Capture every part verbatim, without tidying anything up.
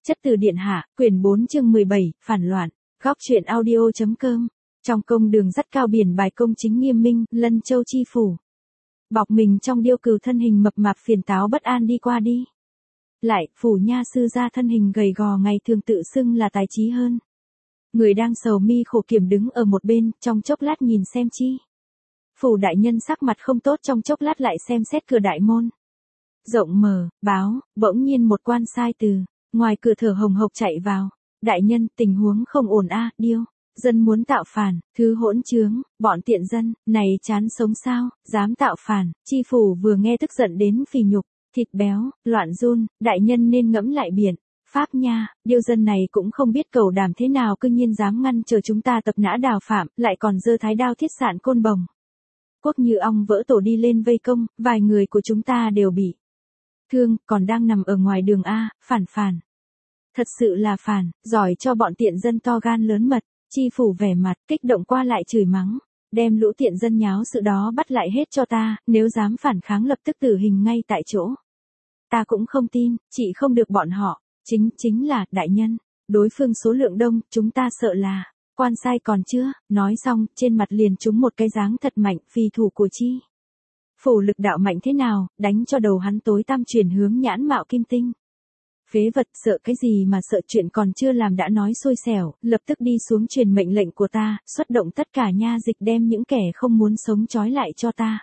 Chất từ điện hạ, quyển bốn chương mười bảy, phản loạn, góc truyện audio.com. Trong công đường dắt cao biển bài công chính nghiêm minh, Lân Châu chi phủ. Bọc mình trong điêu cừu thân hình mập mạp phiền táo bất an đi qua đi. Lại, phủ nha sư gia thân hình gầy gò ngày thường tự xưng là tài trí hơn. Người đang sầu mi khổ kiểm đứng ở một bên, trong chốc lát nhìn xem chi. Phủ đại nhân sắc mặt không tốt trong chốc lát lại xem xét cửa đại môn. Rộng mở, báo, bỗng nhiên một quan sai từ, ngoài cửa thở hồng hộc chạy vào. Đại nhân, tình huống không ổn a, điêu. Dân muốn tạo phản, thứ hỗn trướng, bọn tiện dân, này chán sống sao, dám tạo phản, chi phủ vừa nghe tức giận đến phì nhục, thịt béo, loạn run, đại nhân nên ngẫm lại biển. Pháp nha, điêu dân này cũng không biết cầu đàm thế nào cư nhiên dám ngăn chờ chúng ta tập nã đào phạm, lại còn giơ thái đao thiết sạn côn bồng. Quốc như ong vỡ tổ đi lên vây công, vài người của chúng ta đều bị thương, còn đang nằm ở ngoài đường A, phản phản. Thật sự là phản, giỏi cho bọn tiện dân to gan lớn mật, chi phủ vẻ mặt, kích động qua lại chửi mắng, đem lũ tiện dân nháo sự đó bắt lại hết cho ta, nếu dám phản kháng lập tức tử hình ngay tại chỗ. Ta cũng không tin, chị không được bọn họ, chính, chính là, đại nhân, đối phương số lượng đông, chúng ta sợ là, quan sai còn chưa, nói xong, trên mặt liền trúng một cái dáng thật mạnh, phi thủ của chi. Phủ lực đạo mạnh thế nào, đánh cho đầu hắn tối tăm chuyển hướng nhãn mạo kim tinh. Phế vật sợ cái gì mà sợ chuyện còn chưa làm đã nói xôi xẻo, lập tức đi xuống truyền mệnh lệnh của ta, xuất động tất cả nha dịch đem những kẻ không muốn sống trói lại cho ta.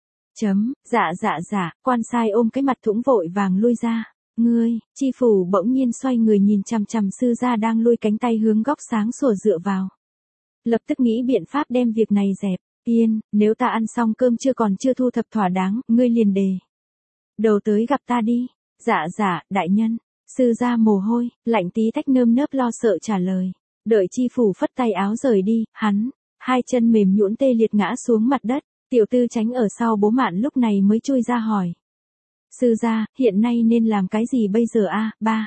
Chấm, dạ dạ dạ, quan sai ôm cái mặt thũng vội vàng lui ra. Ngươi, chi phủ bỗng nhiên xoay người nhìn chằm chằm sư gia đang lui cánh tay hướng góc sáng sủa dựa vào. Lập tức nghĩ biện pháp đem việc này dẹp. Yên, nếu ta ăn xong cơm chưa còn chưa thu thập thỏa đáng, ngươi liền đề đầu tới gặp ta đi. Dạ dạ, đại nhân. Sư gia mồ hôi, lạnh tí tách nơm nớp lo sợ trả lời. Đợi chi phủ phất tay áo rời đi, hắn, hai chân mềm nhũn tê liệt ngã xuống mặt đất, tiểu tư tránh ở sau bố mạn lúc này mới chui ra hỏi. Sư gia, hiện nay nên làm cái gì bây giờ a, ba?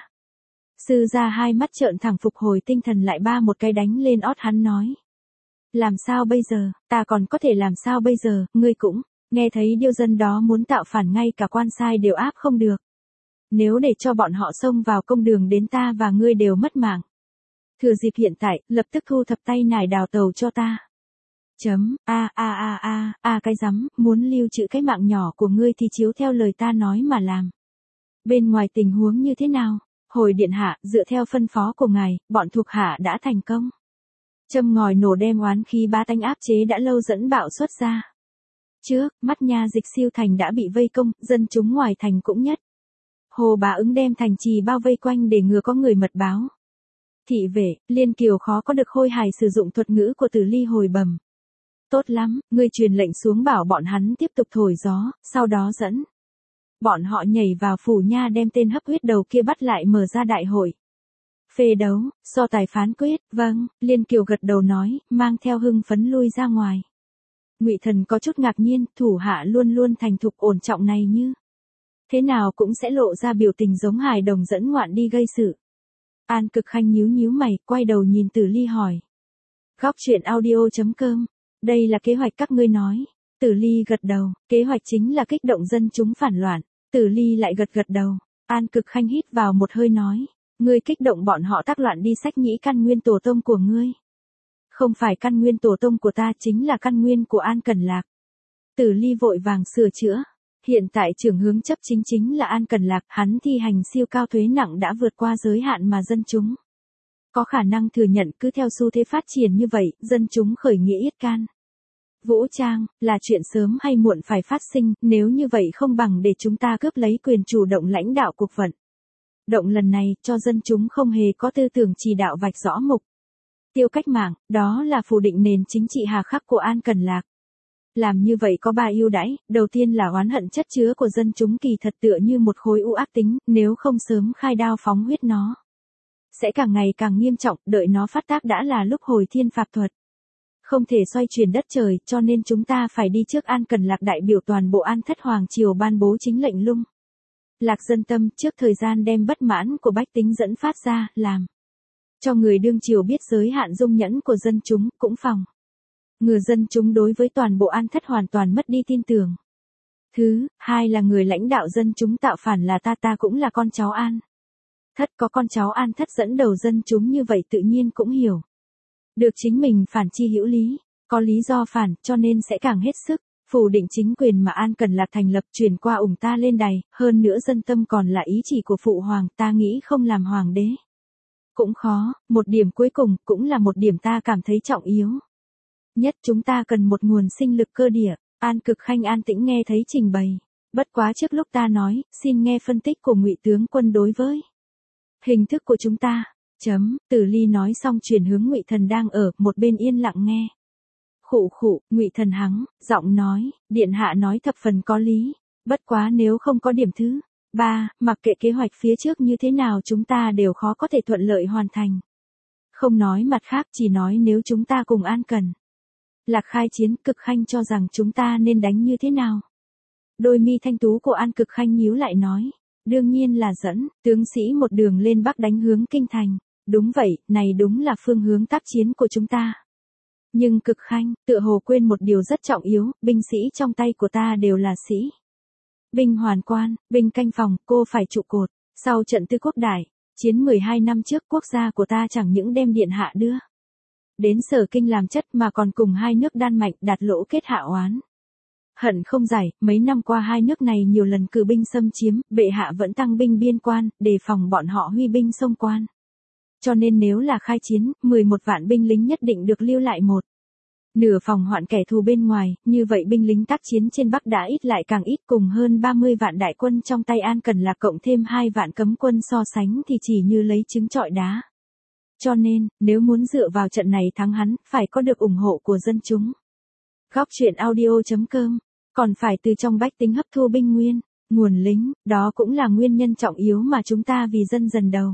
Sư gia hai mắt trợn thẳng phục hồi tinh thần lại ba một cái đánh lên ót hắn nói. Làm sao bây giờ, ta còn có thể làm sao bây giờ, ngươi cũng, nghe thấy điêu dân đó muốn tạo phản ngay cả quan sai đều áp không được. Nếu để cho bọn họ xông vào công đường đến ta và ngươi đều mất mạng. Thừa dịp hiện tại, lập tức thu thập tay nải đào tàu cho ta. Chấm, a a a a, a cái rắm, muốn lưu trữ cái mạng nhỏ của ngươi thì chiếu theo lời ta nói mà làm. Bên ngoài tình huống như thế nào? Hồi điện hạ, dựa theo phân phó của ngài, bọn thuộc hạ đã thành công. Châm ngòi nổ đem oán khí bá tánh áp chế đã lâu dẫn bạo xuất ra. Trước, mắt nha dịch siêu thành đã bị vây công, dân chúng ngoài thành cũng nhất. Hồ Bá Ứng đem thành trì bao vây quanh để ngừa có người mật báo. Thị vệ, Liên Kiều khó có được khôi hài sử dụng thuật ngữ của Tử Ly hồi bẩm. Tốt lắm, ngươi truyền lệnh xuống bảo bọn hắn tiếp tục thổi gió, sau đó dẫn. Bọn họ nhảy vào phủ nha đem tên hấp huyết đầu kia bắt lại mở ra đại hội. Phê đấu, so tài phán quyết, vâng, Liên Kiều gật đầu nói, mang theo hưng phấn lui ra ngoài. Ngụy Thần có chút ngạc nhiên, thủ hạ luôn luôn thành thục ổn trọng này như. Thế nào cũng sẽ lộ ra biểu tình giống hài đồng dẫn ngoạn đi gây sự. An Cực Khanh nhíu nhíu mày, quay đầu nhìn Tử Ly hỏi. Góc truyện audio.com, đây là kế hoạch các ngươi nói. Tử Ly gật đầu, kế hoạch chính là kích động dân chúng phản loạn. Tử Ly lại gật gật đầu. An Cực Khanh hít vào một hơi nói. Ngươi kích động bọn họ tác loạn đi sách nhĩ căn nguyên tổ tông của ngươi. Không phải căn nguyên tổ tông của ta chính là căn nguyên của An Cẩn Lạc. Tử Ly vội vàng sửa chữa. Hiện tại trưởng hướng chấp chính chính là An Cẩn Lạc, hắn thi hành siêu cao thuế nặng đã vượt qua giới hạn mà dân chúng có khả năng thừa nhận. Cứ theo xu thế phát triển như vậy, dân chúng khởi nghĩa yết can vũ trang, là chuyện sớm hay muộn phải phát sinh, nếu như vậy không bằng để chúng ta cướp lấy quyền chủ động lãnh đạo cuộc vận động lần này, cho dân chúng không hề có tư tưởng chỉ đạo vạch rõ mục tiêu cách mạng, đó là phủ định nền chính trị hà khắc của An Cẩn Lạc. Làm như vậy có ba ưu đãi, đầu tiên là oán hận chất chứa của dân chúng kỳ thật tựa như một khối u ác tính, nếu không sớm khai đao phóng huyết nó sẽ càng ngày càng nghiêm trọng, đợi nó phát tác đã là lúc hồi thiên phạt thuật. Không thể xoay chuyển đất trời, cho nên chúng ta phải đi trước An Cẩn Lạc đại biểu toàn bộ An Thất Hoàng triều ban bố chính lệnh lung lạc dân tâm, trước thời gian đem bất mãn của bách tính dẫn phát ra, làm cho người đương triều biết giới hạn dung nhẫn của dân chúng, cũng phòng ngừa dân chúng đối với toàn bộ An Thất hoàn toàn mất đi tin tưởng. Thứ hai là người lãnh đạo dân chúng tạo phản là ta ta cũng là con cháu An Thất có con cháu An Thất dẫn đầu dân chúng như vậy tự nhiên cũng hiểu. Được chính mình phản chi hữu lý, có lý do phản cho nên sẽ càng hết sức, phủ định chính quyền mà An Cần Lạc thành lập truyền qua ủng ta lên đài, hơn nữa dân tâm còn là ý chỉ của phụ hoàng, ta nghĩ không làm hoàng đế. Cũng khó, một điểm cuối cùng cũng là một điểm ta cảm thấy trọng yếu. Nhất chúng ta cần một nguồn sinh lực cơ địa, An Cực Khanh an tĩnh nghe thấy trình bày. Bất quá trước lúc ta nói, xin nghe phân tích của Ngụy tướng quân đối với hình thức của chúng ta. Chấm, Tử Ly nói xong chuyển hướng Ngụy Thần đang ở một bên yên lặng nghe. Khụ khụ, Ngụy Thần hắng, giọng nói, điện hạ nói thập phần có lý, bất quá nếu không có điểm thứ ba, mặc kệ kế hoạch phía trước như thế nào chúng ta đều khó có thể thuận lợi hoàn thành. Không nói mặt khác, chỉ nói nếu chúng ta cùng An Cần Lạc khai chiến, Cực Khanh cho rằng chúng ta nên đánh như thế nào? Đôi mi thanh tú của An Cực Khanh nhíu lại nói, đương nhiên là dẫn tướng sĩ một đường lên bắc đánh hướng kinh thành. Đúng vậy, này đúng là phương hướng tác chiến của chúng ta. Nhưng Cực Khanh, tựa hồ quên một điều rất trọng yếu, binh sĩ trong tay của ta đều là sĩ binh hoàn quan, binh canh phòng, cô phải trụ cột. Sau trận Tư Quốc Đại chiến mười hai năm trước, quốc gia của ta chẳng những đem điện hạ đưa đến Sở Kinh làm chất mà còn cùng hai nước Đan Mạch đạt lỗ kết hạ oán. Hận không giải, mấy năm qua hai nước này nhiều lần cử binh xâm chiếm, bệ hạ vẫn tăng binh biên quan, đề phòng bọn họ huy binh xông quan. Cho nên nếu là khai chiến, mười một vạn binh lính nhất định được lưu lại một nửa phòng hoạn kẻ thù bên ngoài, như vậy binh lính tác chiến trên Bắc đã ít lại càng ít, cùng hơn ba mươi vạn đại quân trong tay An Cần Lạc cộng thêm hai vạn cấm quân so sánh thì chỉ như lấy trứng trọi đá. Cho nên, nếu muốn dựa vào trận này thắng hắn, phải có được ủng hộ của dân chúng. Góc truyện audio chấm com, còn phải từ trong bách tính hấp thu binh nguyên, nguồn lính, đó cũng là nguyên nhân trọng yếu mà chúng ta vì dân dần đầu.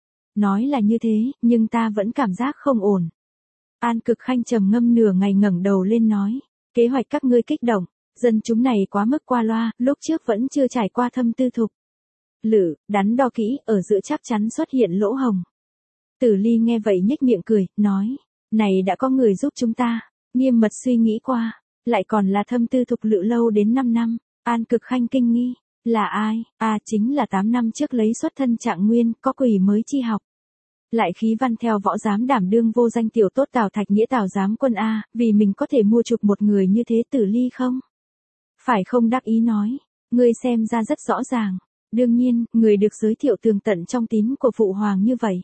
Nói là như thế, nhưng ta vẫn cảm giác không ổn. An Cực Khanh trầm ngâm nửa ngày ngẩng đầu lên nói, kế hoạch các ngươi kích động, dân chúng này quá mức qua loa, lúc trước vẫn chưa trải qua thâm tư thục lự, đắn đo kỹ, ở giữa chắc chắn xuất hiện lỗ hồng. Tử Ly nghe vậy nhếch miệng cười, nói, này đã có người giúp chúng ta, nghiêm mật suy nghĩ qua, lại còn là thâm tư thục lự lâu đến năm năm. An Cực Khanh kinh nghi, là ai? À chính là tám năm trước lấy xuất thân Trạng Nguyên, có quỷ mới chi học. Lại khí văn theo võ giám đảm đương vô danh tiểu tốt Tào Thạch Nghĩa Tào giám quân A, vì mình có thể mua chuộc một người như thế. Tử Ly không phải không đắc ý nói, ngươi xem ra rất rõ ràng, đương nhiên, người được giới thiệu tường tận trong tín của phụ hoàng như vậy.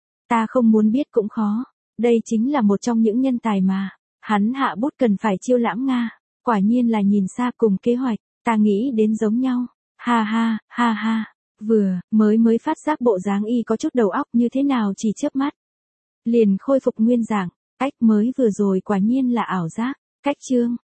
Ta không muốn biết cũng khó, đây chính là một trong những nhân tài mà hắn hạ bút cần phải chiêu lãm Nga, quả nhiên là nhìn xa cùng kế hoạch, ta nghĩ đến giống nhau, ha ha, ha ha. Vừa, mới mới phát giác bộ dáng y có chút đầu óc như thế nào chỉ chớp mắt. Liền khôi phục nguyên dạng, cách mới vừa rồi quả nhiên là ảo giác, cách chương.